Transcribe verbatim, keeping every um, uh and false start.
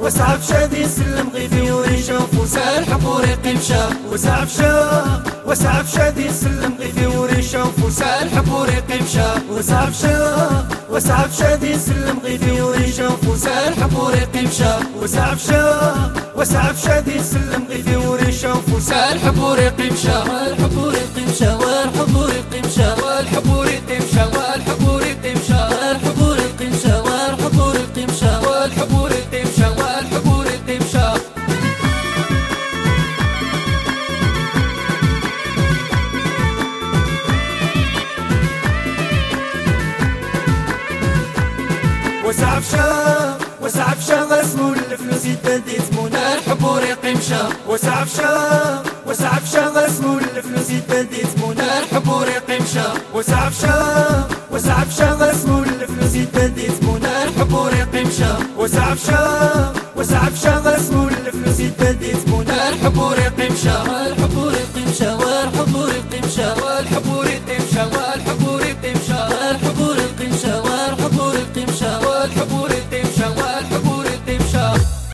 وسع فشادي سلم غيفي وريشة وفوسا الحب ريقي مشى وسع فشا وسع فشادي سلم غيفي وريشة وفوسا الحب ريقي مشى وسع فشا وسع فشادي سلم غيفي وريشة وفوسا الحب ريقي مشى وسع فشا وسع فشادي سلم غيفي وريشة وفوسا الحب ريقي مشى والحب ريقي مشى والحب ريقي مشى والحب ريقي مشى والحب ريقي مشى والحب ريقي مشى والحب ريقي مشى والحب ريقي مشى والحب ريقي مشى وسع فشا وسع فشا غسمو الفلوس يتبدي تمونا الحب ريقي مشى وسع فشا وسع فشا غسمو الفلوس يتبدي تمونا الحب ريقي مشى وسع فشا وسع فشا غسمو الفلوس يتبدي تمونا الحب ريقي مشى وسع فشا وسع فشا غسمو الفلوس يتبدي تمونا الحب ريقي مشى